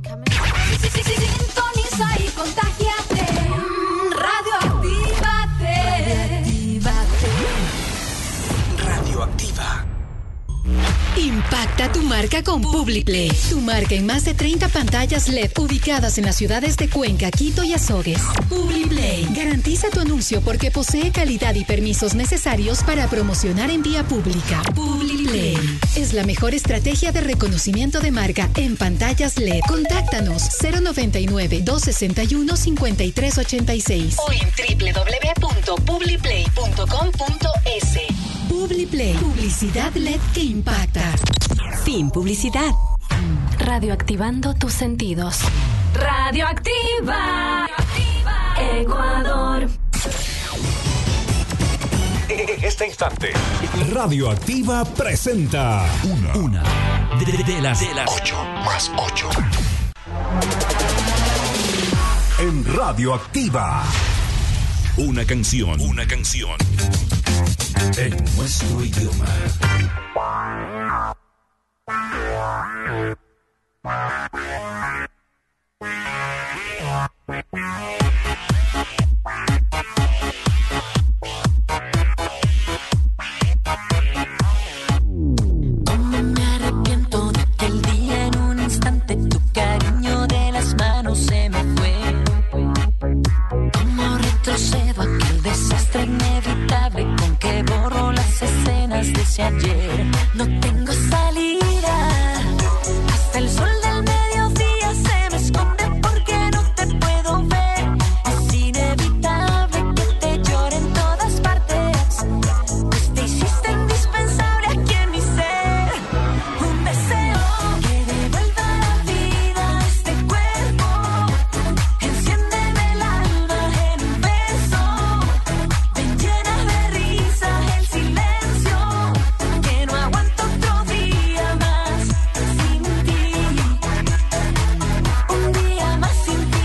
Sintoniza y contágiate. Radioactívate. Radioactiva. Impacta tu marca con Publiplay. Tu marca en más de 30 pantallas LED ubicadas en las ciudades de Cuenca, Quito y Azogues. Publiplay. Garantiza tu anuncio porque posee calidad y permisos necesarios para promocionar en vía pública. Publiplay es la mejor estrategia de reconocimiento de marca en pantallas LED. Contáctanos 099-261-5386 o en www.publiplay.com.es. Publiplay. Publicidad LED que impacta. Fin publicidad. Radioactivando tus sentidos. Radioactiva. Ecuador. En este instante, Radioactiva presenta una de las 8 más 8. En Radioactiva, una canción en nuestro idioma. Cómo me arrepiento de aquel día, en un instante tu cariño de las manos se me fue. Cómo retrocedo aquel desastre inevitable con que borro las escenas de ese ayer. No tengo salida, hasta el sol del mediodía se me esconde porque no te puedo ver. Es inevitable que te llore en todas partes, pues te hiciste indispensable aquí en mi ser. Un deseo que devuelva la vida a este cuerpo, enciéndeme el alma en un beso, ven llena de risa el silencio, que no aguanto otro día más sin ti, un día más sin ti.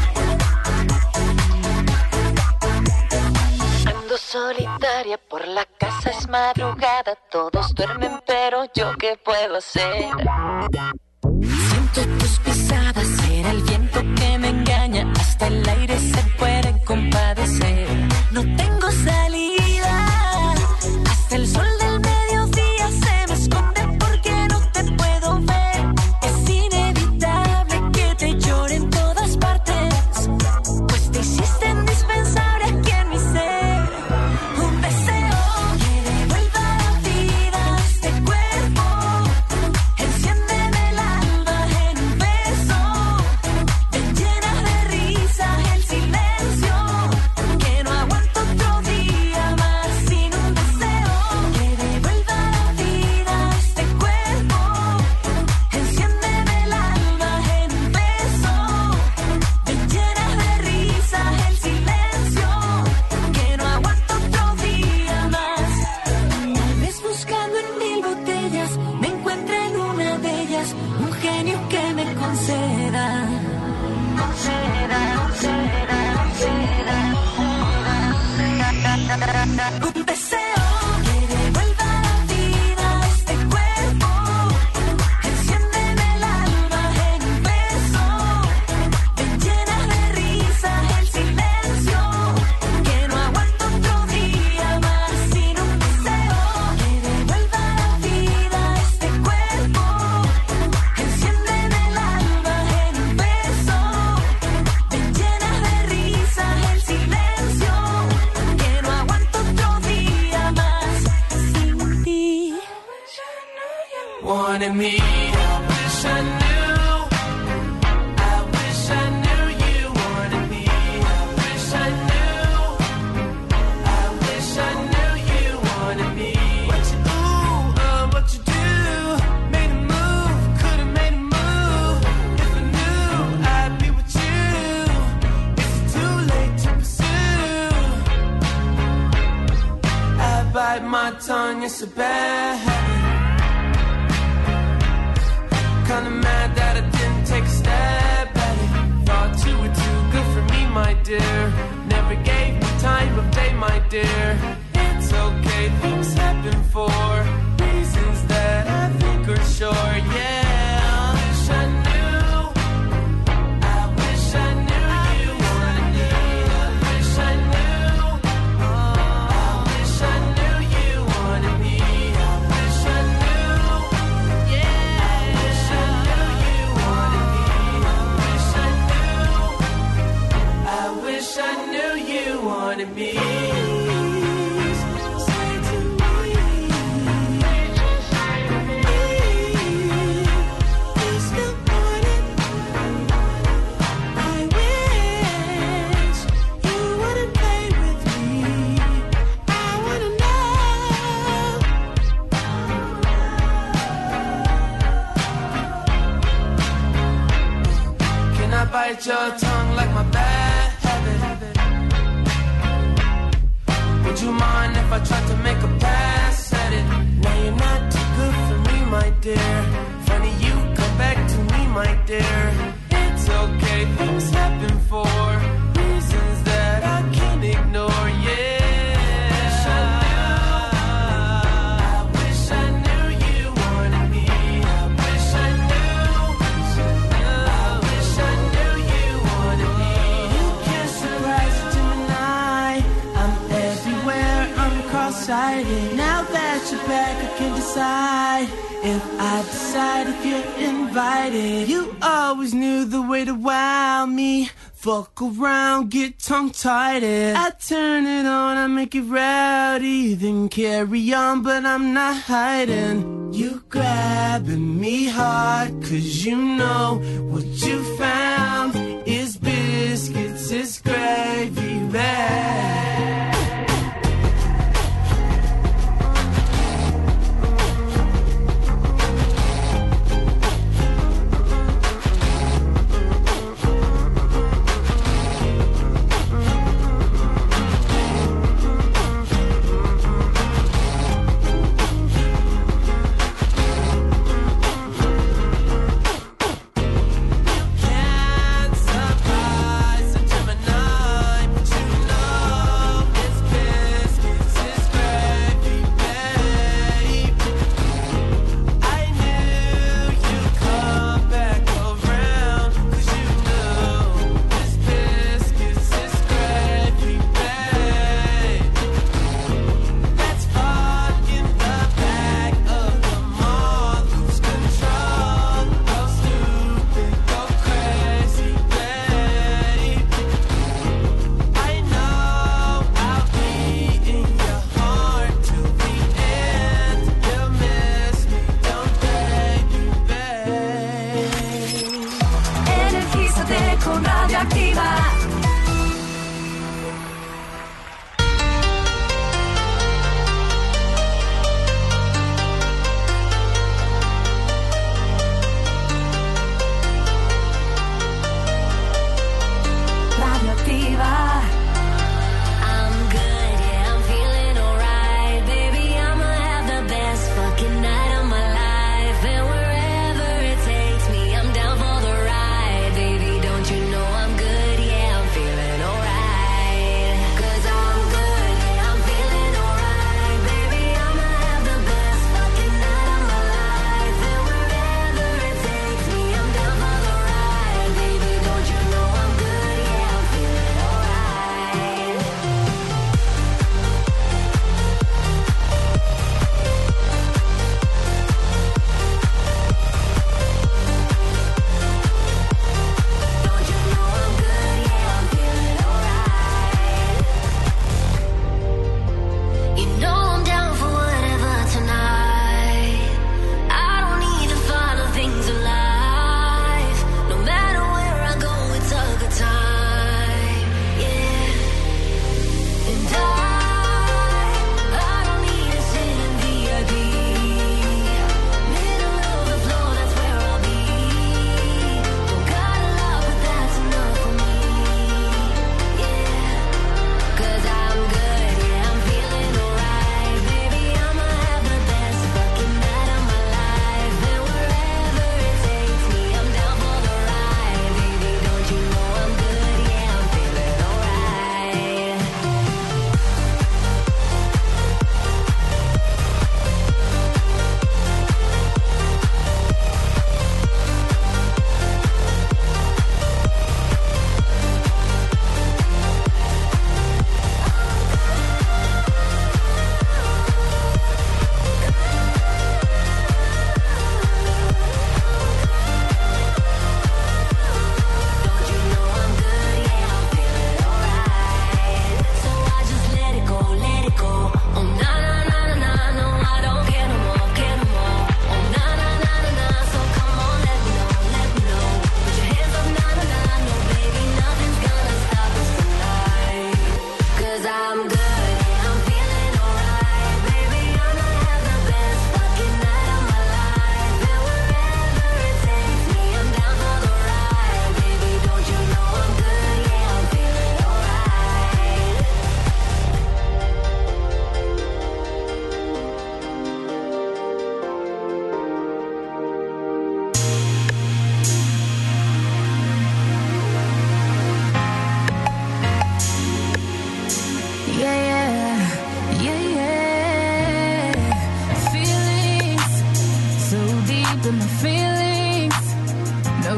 Ando solitaria por la casa, es madrugada, todos duermen, pero yo ¿qué puedo hacer? Siento tus pisadas, era el viento que me engaña, hasta el aire se puede compadecer. No tengo salida, hasta el sol del mediodía se me esconde porque no te puedo ver. Es inevitable que te llore en todas partes, pues te hiciste indispensable aquí en mi ser. Un deseo que devuelva la vida a este cuerpo, enciéndeme el alma en un beso, ven llena de risa el silencio, que no aguanto otro día más sin un deseo que devuelva la vida a este cuerpo, enciéndeme el alma en un beso, ven llena de risa el silencio, que no aguanto otro día más. Tal vez buscando en 1000 botellas me encuentre en una de ellas un genio que me conceda un deseo que devuelva la vida a este cuerpo, enciéndeme el alma en un beso, ven llena de risa el silencio, que no aguanto otro día más sin un deseo que devuelva la vida a este cuerpo, enciéndeme el alma en un beso, ven llena de risa el silencio, que no aguanto otro día más sin ti. Wanted me, I wish I knew. I wish I knew you wanted me. I wish I knew. I wish I knew you wanted me. What you what you do? Made a move, could've made a move. If I knew, I'd be with you. Is it too late to pursue? I bite my tongue, it's a bad habit. Kinda mad that I didn't take a step at it. Thought you were too good for me, my dear. Never gave me time of day, my dear. It's okay, things happen for reasons that I think are sure. Yeah, I wish I knew. enemies. Say to me, you still want it? I wish you wouldn't play with me. I wanna know. Can I bite your tongue like my bad habit? Would you mind if I tried to make a pass at it? Now you're not too good for me, my dear. Funny you come back to me, my dear. It's okay, things happen for reasons that I can't ignore, yeah. I wish I knew you wanted me. I wish I knew. I wish I knew you wanted me. You can't surprise Gemini. I'm everywhere, I'm cross-sighted. Now that you're back, I can decide if I decide if you're invited. You always knew the way to wow me. Fuck around, get tongue-tied. I turn it on, I make it rowdy. Then carry on, but I'm not hiding. You grabbing me hard, cause you know what you found is biscuits, is gravy bag. Can't surprise a Gemini, but you know it's biscuits, it's gravy, babe. I knew you'd come back around, cause you know it's biscuits, it's gravy, babe. Let's fuck in the back of the mall, lose control, go stupid, go crazy, babe. I know I'll be in your heart till the end. You'll miss me, don't baby, babe. Energízate con Radioactiva. Radioactiva. I'm good, yeah, I'm feeling alright. Baby, I'ma have the best fucking night of my life. And wherever it takes me, I'm down for the ride. Baby, don't you know I'm good, yeah.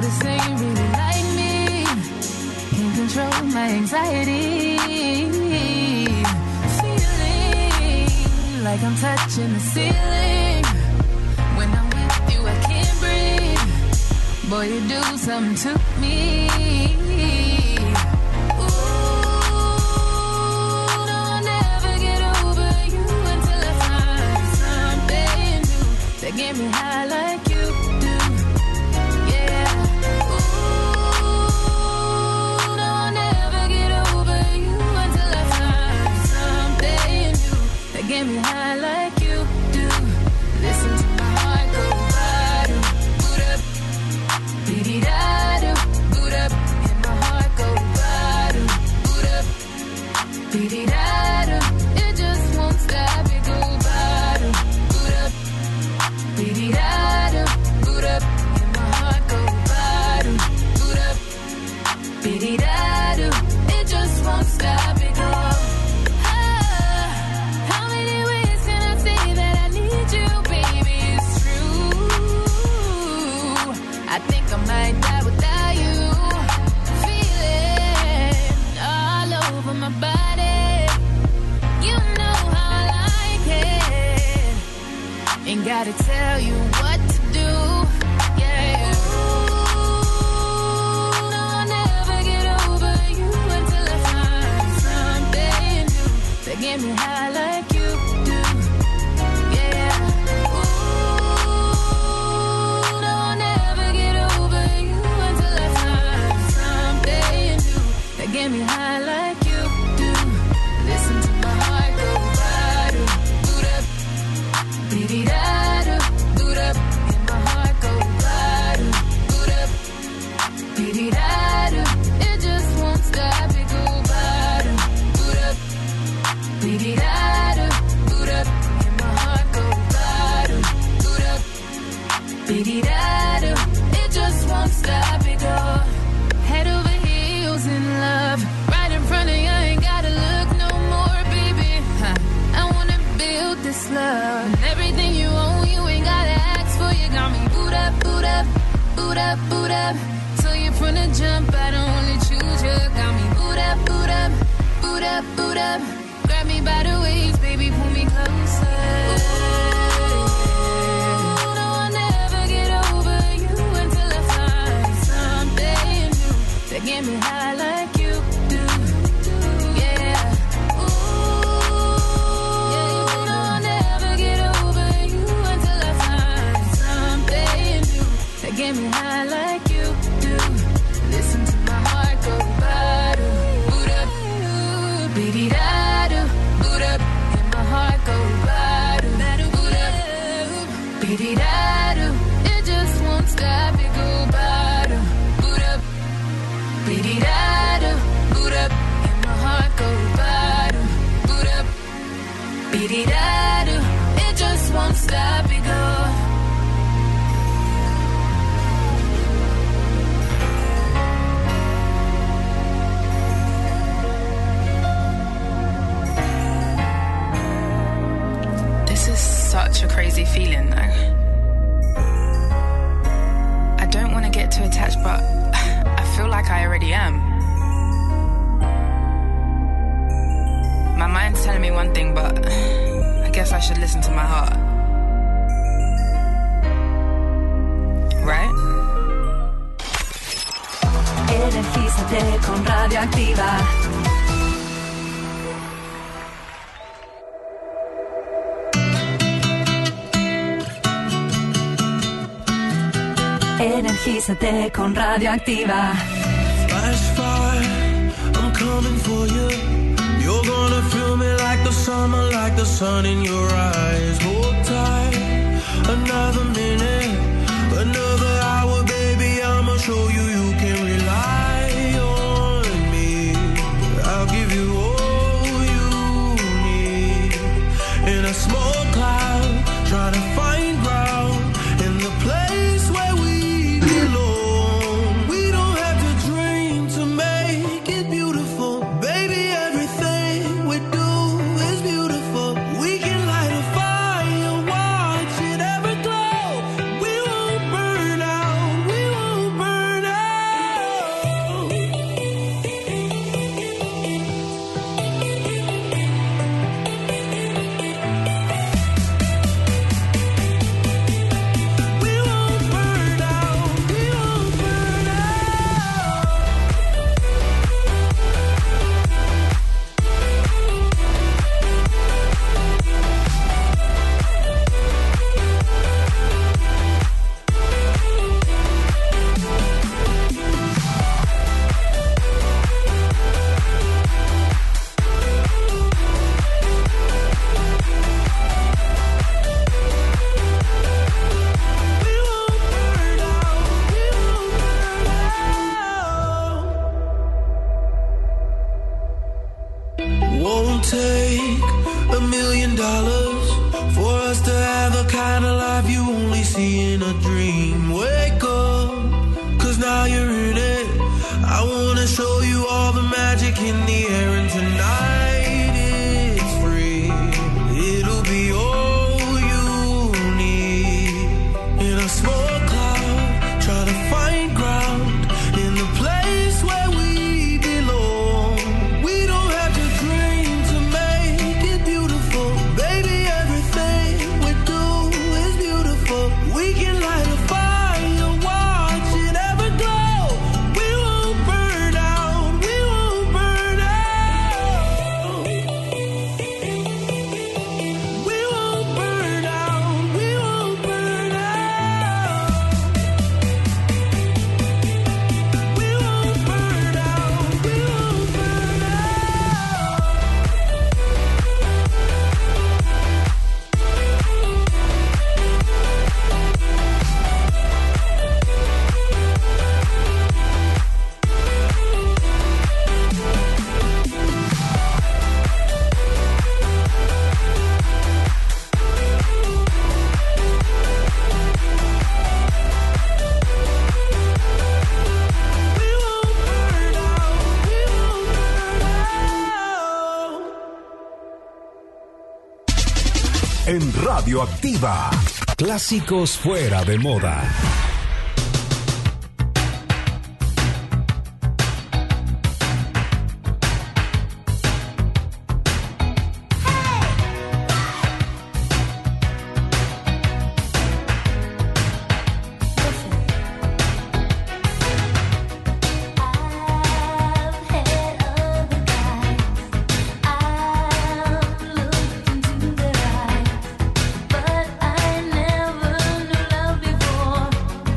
this ain't really like me. Can't control my anxiety. Feeling like I'm touching the ceiling. When I'm with you, I can't breathe. Boy, you do something to me. Ooh, no, I'll never get over you until I find something new that get me high like you do. Yeah. Ooh, no, I'll never get over you until I find something new that get me high like you do. Listen to my heart go bottom, boot up, beat-it-da-do, boot up, and my heart go bottom, boot up, beat-it-da-do. It just won't stop, it go bottom, boot up, beat-it-da-do, boot up, and my heart go bottom, boot up, beat-it-da-do. It just won't stop, it go. How many ways can I say that I need you, baby? It's true. I think I might die without you. Feeling all over my body. You know how I like it. Ain't gotta tell you what to do. Yeah. Ooh, no, I'll never get over you until I find something new that get me high like you do. Yeah. Ooh, no, I'll never get over you until I find something new that get me high like you do. Listen to my heart go bottom, boot up, beat-it-da-do, boot up, and my heart go bottom, boot up, beat-it-da-do. It just won't stop, it go bottom, boot up, beat-it-da-do, boot up, and my heart go bottom, boot up, beat-it-da-do. It just won't stop, it go. Head over heels in love, right in front of you, ain't gotta look no more, baby. I wanna build this love, and everything you own, you ain't gotta ask for. You got me boot up, boot up, boot up, boot up. So you from the jump, I don't only choose you. Got me boot up, boot up, boot up, boot up. Grab me by the waist, baby, pull me closer. Ooh, no, I'll never get over you until I find something new that get me high like you do. Yeah. Ooh, no, I'll never get over you until I find something new that get me high like you do. Listen to my heart go bottom, boot up, beat-it-da-do, boot up, and my heart go bottom, boot up, beat-it-da-do. It just won't stop, it go bottom, boot up, beat-it-da-do, boot up, and my heart go bottom, boot up, beat-it-da-do. It just won't stop, it go. This is such a crazy feeling, though. I don't want to get too attached, but I feel like I already am. My mind's telling me one thing, but I guess I should listen to my heart. Right? Energízate con Radioactiva. Energízate con Radioactiva. Flash fire, I'm coming for you. You're gonna feel me like the summer, like the sun in your eyes. Hold tight, another minute, another hour, baby. I'ma show you you can rely on me. I'll give you all you need. In a small cloud, trying to find ground in the place where we belong. We don't have to dream to make it beautiful, baby. Everything we do is beautiful. We can light a fire, watch it ever glow. We while you're in it. I wanna show you all the magic in the air, and tonight it's free. It'll be all you need. In a small cloud, try to find ground in the place where we belong. We don't have to dream to make it beautiful. Baby, everything we do is beautiful. We can light a fire, watch it ever glow. We won't burn out, we won't burn out. We won't burn out, we won't burn out. We won't burn out, we won't burn En Radioactiva, clásicos fuera de moda. But I never knew love before.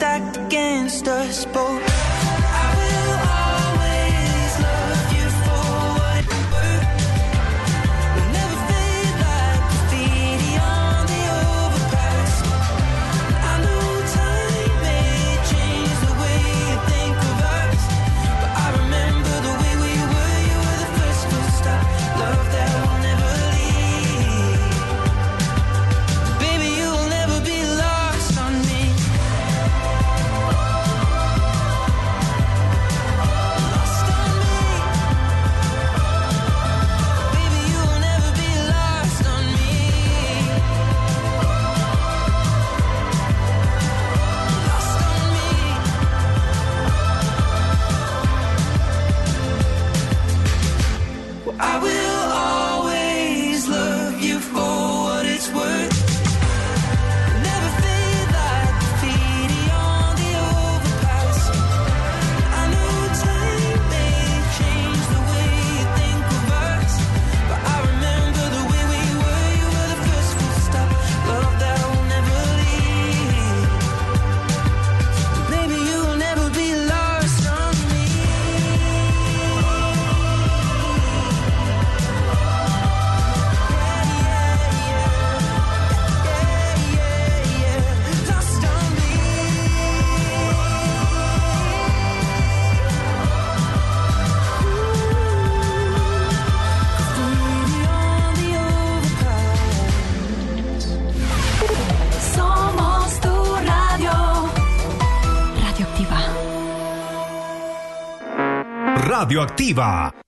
stacked against us both. I will always love you for what it's worth. We'll never fade like graffiti on the overpass. I know time may change the way you think of us, but I remember the way we were. You were the first full stop, love that will never leave. Baby, you will never be lost on me. Lost on me. Baby, you will never be lost on me. Lost on me. Well, I will always love you for what it's worth. Never fade like graffiti on the overpass. I know time may change the way you think of us, but I remember the way we were. You were the first full stop, love that will never leave. Baby, you will never be lost on me. Lost on me. Graffiti on the overpass. Somos tu radio. Radioactiva. Radioactiva,